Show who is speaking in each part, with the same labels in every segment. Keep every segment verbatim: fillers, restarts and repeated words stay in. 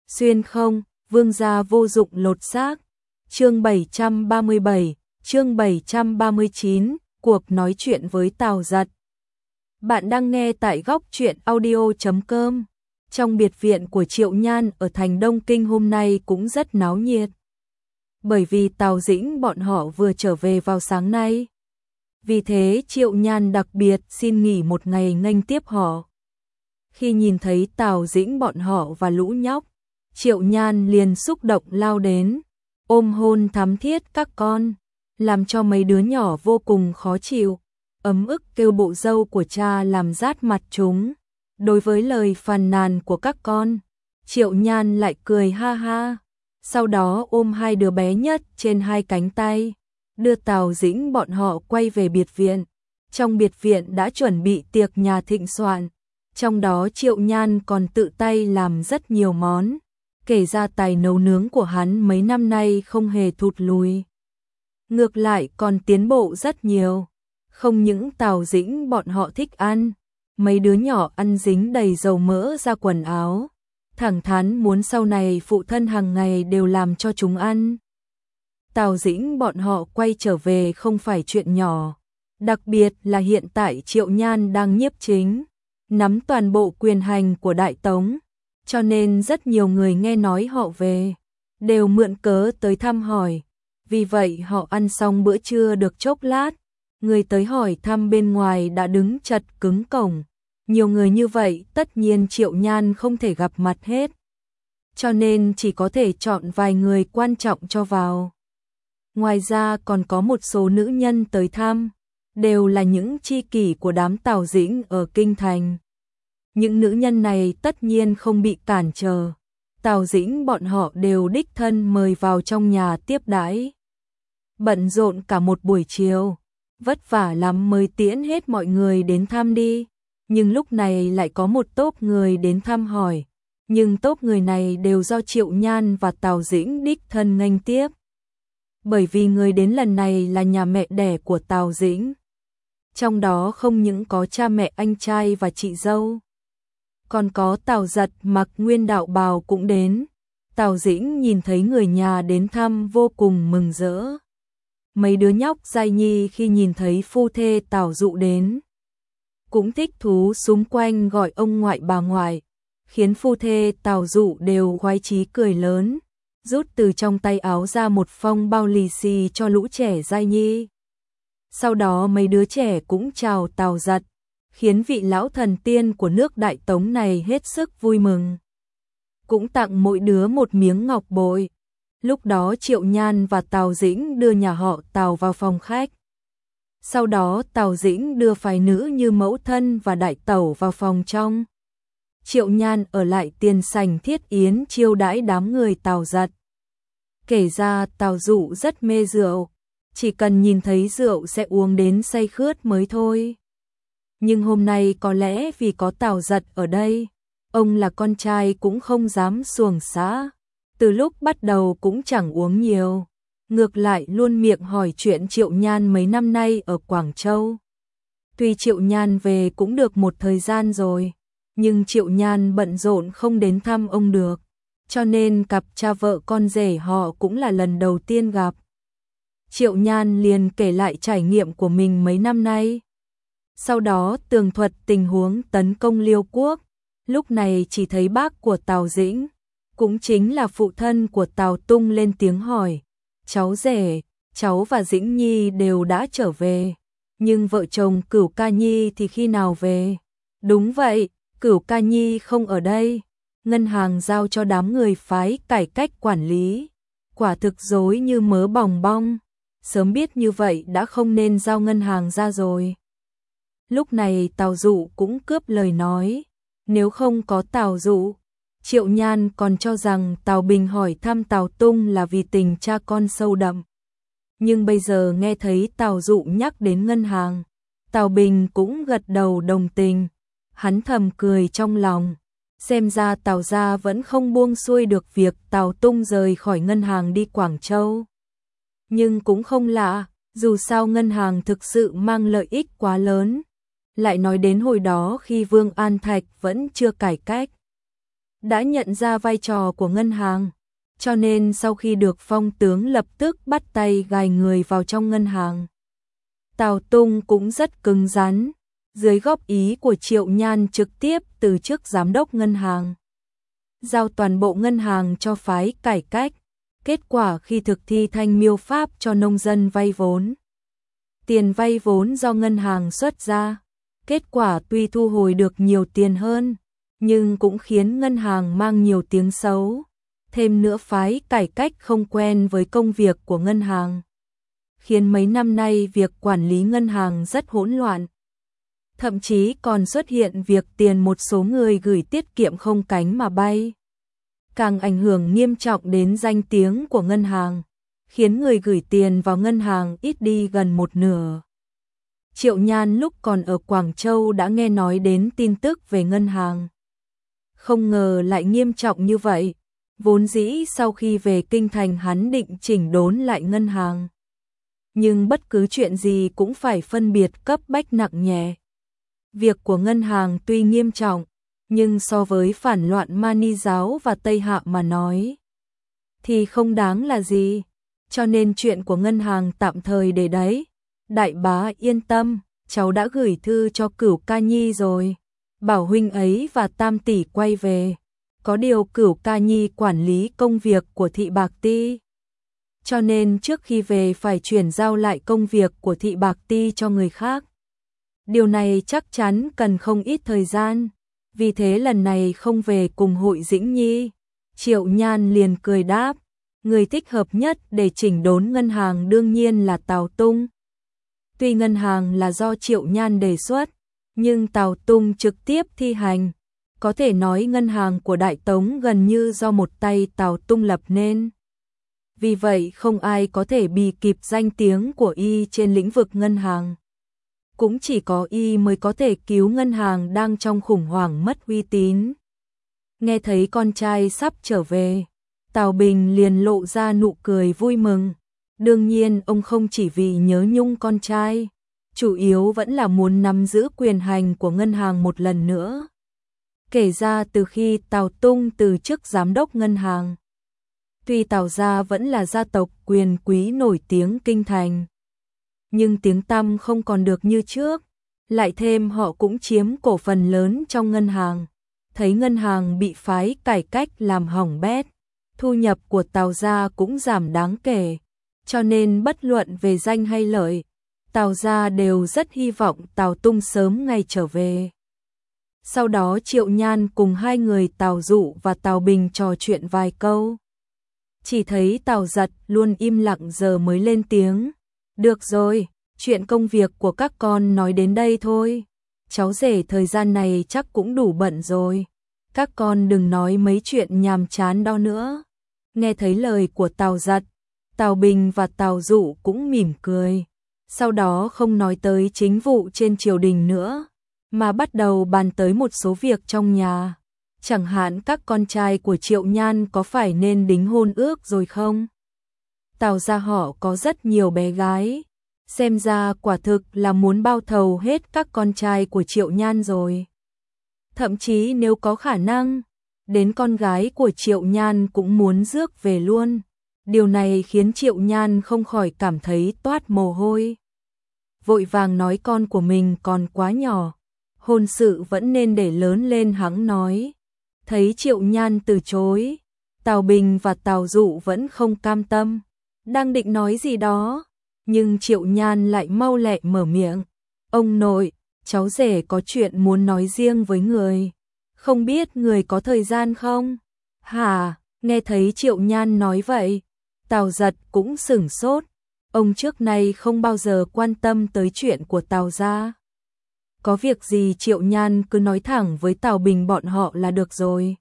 Speaker 1: Xuyên không, vương gia vô dụng lột xác. Chương bảy trăm ba mươi bảy, chương bảy trăm ba mươi chín, cuộc nói chuyện với Tào Giật. Bạn đang nghe tại góc truyện audio chấm com. Trong biệt viện của Triệu Nhan ở thành Đông Kinh hôm nay cũng rất náo nhiệt. Bởi vì Tào Dĩnh bọn họ vừa trở về vào sáng nay. Vì thế Triệu Nhan đặc biệt xin nghỉ một ngày nghênh tiếp họ. Khi nhìn thấy Tào Dĩnh bọn họ và lũ nhóc, Triệu Nhan liền xúc động lao đến, ôm hôn thắm thiết các con, làm cho mấy đứa nhỏ vô cùng khó chịu, ấm ức kêu bộ dâu của cha làm rát mặt chúng. Đối với lời phàn nàn của các con, Triệu Nhan lại cười ha ha, sau đó ôm hai đứa bé nhất trên hai cánh tay, đưa Tào Dĩnh bọn họ quay về biệt viện. Trong biệt viện đã chuẩn bị tiệc nhà thịnh soạn, trong đó Triệu Nhan còn tự tay làm rất nhiều món, kể ra tài nấu nướng của hắn mấy năm nay không hề thụt lùi. Ngược lại còn tiến bộ rất nhiều, không những Tào Dĩnh bọn họ thích ăn, mấy đứa nhỏ ăn dính đầy dầu mỡ ra quần áo, thẳng thắn muốn sau này phụ thân hàng ngày đều làm cho chúng ăn. Tào Dĩnh bọn họ quay trở về không phải chuyện nhỏ, đặc biệt là hiện tại Triệu Nhan đang nhiếp chính, nắm toàn bộ quyền hành của Đại Tống, cho nên rất nhiều người nghe nói họ về, đều mượn cớ tới thăm hỏi. Vì vậy họ ăn xong bữa trưa được chốc lát, người tới hỏi thăm bên ngoài đã đứng chật cứng cổng. Nhiều người như vậy tất nhiên Triệu Nhan không thể gặp mặt hết, cho nên chỉ có thể chọn vài người quan trọng cho vào. Ngoài ra còn có một số nữ nhân tới thăm, đều là những tri kỷ của đám Tào Dĩnh ở Kinh Thành. Những nữ nhân này tất nhiên không bị cản trở, Tào Dĩnh bọn họ đều đích thân mời vào trong nhà tiếp đãi. Bận rộn cả một buổi chiều, vất vả lắm mới tiễn hết mọi người đến thăm đi, nhưng lúc này lại có một tốp người đến thăm hỏi, nhưng tốp người này đều do Triệu Nhan và Tào Dĩnh đích thân nghênh tiếp. Bởi vì người đến lần này là nhà mẹ đẻ của Tào Dĩnh, trong đó không những có cha mẹ anh trai và chị dâu, còn có Tào Giật mặc nguyên đạo bào cũng đến. Tào Dĩnh nhìn thấy người nhà đến thăm vô cùng mừng rỡ. Mấy đứa nhóc giai nhi khi nhìn thấy phu thê Tào Dụ đến, cũng thích thú xúm quanh gọi ông ngoại bà ngoại, khiến phu thê Tào Dụ đều khoái chí cười lớn, rút từ trong tay áo ra một phong bao lì xì cho lũ trẻ giai nhi. Sau đó mấy đứa trẻ cũng chào Tào Giật, khiến vị lão thần tiên của nước Đại Tống này hết sức vui mừng. Cũng tặng mỗi đứa một miếng ngọc bội. Lúc đó Triệu Nhan và Tào Dĩnh đưa nhà họ Tào vào phòng khách. Sau đó Tào Dĩnh đưa phái nữ như mẫu thân và đại tẩu vào phòng trong. Triệu Nhan ở lại tiền sảnh thiết yến chiêu đãi đám người Tào Giật. Kể ra Tào Dụ rất mê rượu, chỉ cần nhìn thấy rượu sẽ uống đến say khướt mới thôi. Nhưng hôm nay có lẽ vì có Tào Giật ở đây, ông là con trai cũng không dám xuồng xã, từ lúc bắt đầu cũng chẳng uống nhiều, ngược lại luôn miệng hỏi chuyện Triệu Nhan mấy năm nay ở Quảng Châu. Tuy Triệu Nhan về cũng được một thời gian rồi, nhưng Triệu Nhan bận rộn không đến thăm ông được, cho nên cặp cha vợ con rể họ cũng là lần đầu tiên gặp. Triệu Nhan liền kể lại trải nghiệm của mình mấy năm nay. Sau đó tường thuật tình huống tấn công Liêu Quốc, lúc này chỉ thấy bác của Tào Dĩnh, cũng chính là phụ thân của Tào Tung lên tiếng hỏi, cháu rể, cháu và Dĩnh Nhi đều đã trở về, nhưng vợ chồng Cửu Ca Nhi thì khi nào về? Đúng vậy, Cửu Ca Nhi không ở đây, ngân hàng giao cho đám người phái cải cách quản lý, quả thực dối như mớ bòng bong, sớm biết như vậy đã không nên giao ngân hàng ra rồi. Lúc này Tào Dụ cũng cướp lời nói, nếu không có Tào Dụ, Triệu Nhan còn cho rằng Tào Bình hỏi thăm Tào Tung là vì tình cha con sâu đậm. Nhưng bây giờ nghe thấy Tào Dụ nhắc đến ngân hàng, Tào Bình cũng gật đầu đồng tình, hắn thầm cười trong lòng, xem ra Tào gia vẫn không buông xuôi được việc Tào Tung rời khỏi ngân hàng đi Quảng Châu. Nhưng cũng không lạ, dù sao ngân hàng thực sự mang lợi ích quá lớn. Lại nói đến hồi đó khi Vương An Thạch vẫn chưa cải cách, đã nhận ra vai trò của ngân hàng, cho nên sau khi được phong tướng lập tức bắt tay gài người vào trong ngân hàng. Tào Tung cũng rất cứng rắn, dưới góp ý của Triệu Nhan trực tiếp từ chức giám đốc ngân hàng, giao toàn bộ ngân hàng cho phái cải cách. Kết quả khi thực thi thanh miêu pháp cho nông dân vay vốn, tiền vay vốn do ngân hàng xuất ra, kết quả tuy thu hồi được nhiều tiền hơn, nhưng cũng khiến ngân hàng mang nhiều tiếng xấu. Thêm nữa phái cải cách không quen với công việc của ngân hàng, khiến mấy năm nay việc quản lý ngân hàng rất hỗn loạn. Thậm chí còn xuất hiện việc tiền một số người gửi tiết kiệm không cánh mà bay, càng ảnh hưởng nghiêm trọng đến danh tiếng của ngân hàng, khiến người gửi tiền vào ngân hàng ít đi gần một nửa. Triệu Nhan lúc còn ở Quảng Châu đã nghe nói đến tin tức về ngân hàng, không ngờ lại nghiêm trọng như vậy. Vốn dĩ sau khi về kinh thành hắn định chỉnh đốn lại ngân hàng, nhưng bất cứ chuyện gì cũng phải phân biệt cấp bách nặng nhẹ. Việc của ngân hàng tuy nghiêm trọng, nhưng so với phản loạn Mani giáo và Tây Hạ mà nói thì không đáng là gì, cho nên chuyện của ngân hàng tạm thời để đấy. Đại bá yên tâm, cháu đã gửi thư cho Cửu Ca Nhi rồi, bảo huynh ấy và Tam tỷ quay về. Có điều Cửu Ca Nhi quản lý công việc của Thị Bạc Ti, cho nên trước khi về phải chuyển giao lại công việc của Thị Bạc Ti cho người khác. Điều này chắc chắn cần không ít thời gian, vì thế lần này không về cùng Hội Dĩnh Nhi. Triệu Nhan liền cười đáp, người thích hợp nhất để chỉnh đốn ngân hàng đương nhiên là Tào Tung. Tuy ngân hàng là do Triệu Nhan đề xuất, nhưng Tào Tung trực tiếp thi hành. Có thể nói ngân hàng của Đại Tống gần như do một tay Tào Tung lập nên. Vì vậy không ai có thể bì kịp danh tiếng của y trên lĩnh vực ngân hàng. Cũng chỉ có y mới có thể cứu ngân hàng đang trong khủng hoảng mất uy tín. Nghe thấy con trai sắp trở về, Tào Bình liền lộ ra nụ cười vui mừng. Đương nhiên ông không chỉ vì nhớ nhung con trai, chủ yếu vẫn là muốn nắm giữ quyền hành của ngân hàng một lần nữa. Kể ra từ khi Tào Tung từ chức giám đốc ngân hàng, tuy Tào gia vẫn là gia tộc quyền quý nổi tiếng kinh thành, nhưng tiếng tăm không còn được như trước, lại thêm họ cũng chiếm cổ phần lớn trong ngân hàng. Thấy ngân hàng bị phái cải cách làm hỏng bét, thu nhập của Tào gia cũng giảm đáng kể, cho nên bất luận về danh hay lợi, Tào gia đều rất hy vọng Tào Tung sớm ngày trở về. Sau đó Triệu Nhan cùng hai người Tào Dụ và Tào Bình trò chuyện vài câu. Chỉ thấy Tào Giật luôn im lặng giờ mới lên tiếng. Được rồi, chuyện công việc của các con nói đến đây thôi. Cháu rể thời gian này chắc cũng đủ bận rồi. Các con đừng nói mấy chuyện nhàm chán đó nữa. Nghe thấy lời của Tào Giật, Tào Bình và Tào Dụ cũng mỉm cười. Sau đó không nói tới chính vụ trên triều đình nữa, mà bắt đầu bàn tới một số việc trong nhà. Chẳng hạn các con trai của Triệu Nhan có phải nên đính hôn ước rồi không? Tào gia họ có rất nhiều bé gái, xem ra quả thực là muốn bao thầu hết các con trai của Triệu Nhan rồi. Thậm chí nếu có khả năng, đến con gái của Triệu Nhan cũng muốn rước về luôn. Điều này khiến Triệu Nhan không khỏi cảm thấy toát mồ hôi. Vội vàng nói con của mình còn quá nhỏ, hôn sự vẫn nên để lớn lên hẵng nói. Thấy Triệu Nhan từ chối, Tào Bình và Tào Dụ vẫn không cam tâm, đang định nói gì đó, nhưng Triệu Nhan lại mau lẹ mở miệng. Ông nội, cháu rể có chuyện muốn nói riêng với người, không biết người có thời gian không? Hả? Nghe thấy Triệu Nhan nói vậy, Tào Giật cũng sửng sốt. Ông trước nay không bao giờ quan tâm tới chuyện của Tào gia. Có việc gì Triệu Nhan cứ nói thẳng với Tào Bình bọn họ là được rồi.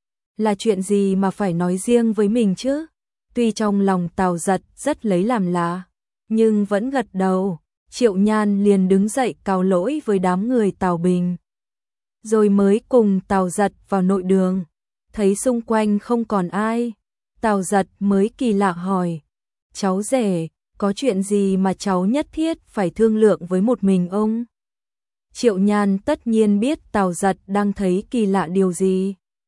Speaker 1: Là chuyện gì mà phải nói riêng với mình chứ? Tuy trong lòng Tào Giật rất lấy làm lạ, nhưng vẫn gật đầu. Triệu Nhan liền đứng dậy cáo lỗi với đám người Tào Bình, rồi mới cùng Tào Giật vào nội đường. Thấy xung quanh không còn ai, Tào Giật mới kỳ lạ hỏi, cháu rể, có chuyện gì mà cháu nhất thiết phải thương lượng với một mình ông? Triệu Nhan tất nhiên biết Tào Giật đang thấy kỳ lạ điều gì,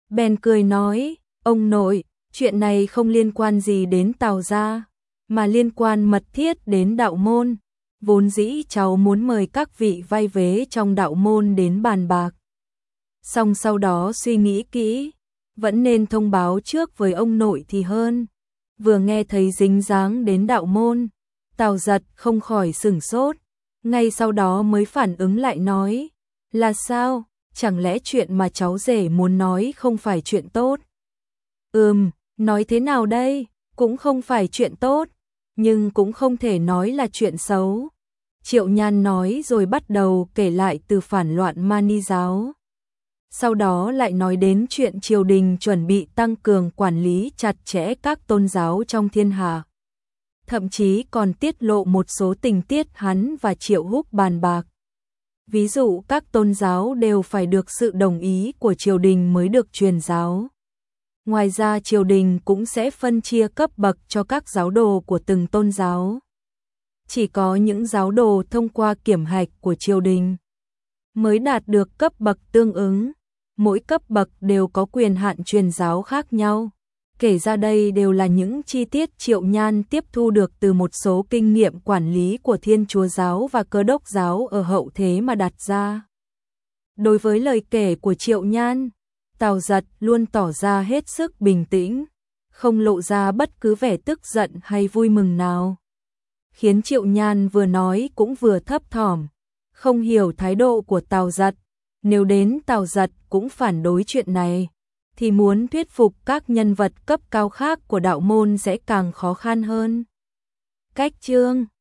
Speaker 1: bèn cười nói, ông nội, chuyện này không liên quan gì đến Tào gia, mà liên quan mật thiết đến đạo môn. Vốn dĩ cháu muốn mời các vị vai vế trong đạo môn đến bàn bạc. Xong sau đó suy nghĩ kỹ, vẫn nên thông báo trước với ông nội thì hơn. Vừa nghe thấy dính dáng đến đạo môn, Tào Giật không khỏi sửng sốt, ngay sau đó mới phản ứng lại nói, là sao, chẳng lẽ chuyện mà cháu rể muốn nói không phải chuyện tốt? Ừm, nói thế nào đây, cũng không phải chuyện tốt, nhưng cũng không thể nói là chuyện xấu. Triệu Nhan nói rồi bắt đầu kể lại từ phản loạn Mani giáo. Sau đó lại nói đến chuyện triều đình chuẩn bị tăng cường quản lý chặt chẽ các tôn giáo trong thiên hạ. Thậm chí còn tiết lộ một số tình tiết hắn và Triệu Húc bàn bạc. Ví dụ các tôn giáo đều phải được sự đồng ý của triều đình mới được truyền giáo. Ngoài ra triều đình cũng sẽ phân chia cấp bậc cho các giáo đồ của từng tôn giáo. Chỉ có những giáo đồ thông qua kiểm hạch của triều đình mới đạt được cấp bậc tương ứng. Mỗi cấp bậc đều có quyền hạn truyền giáo khác nhau. Kể ra đây đều là những chi tiết Triệu Nhan tiếp thu được từ một số kinh nghiệm quản lý của Thiên Chúa giáo và Cơ đốc giáo ở hậu thế mà đặt ra. Đối với lời kể của Triệu Nhan, Tào Giật luôn tỏ ra hết sức bình tĩnh, không lộ ra bất cứ vẻ tức giận hay vui mừng nào. Khiến Triệu Nhan vừa nói cũng vừa thấp thỏm, không hiểu thái độ của Tào Giật. Nếu đến Tào Giật cũng phản đối chuyện này, thì muốn thuyết phục các nhân vật cấp cao khác của đạo môn sẽ càng khó khăn hơn. Cách chương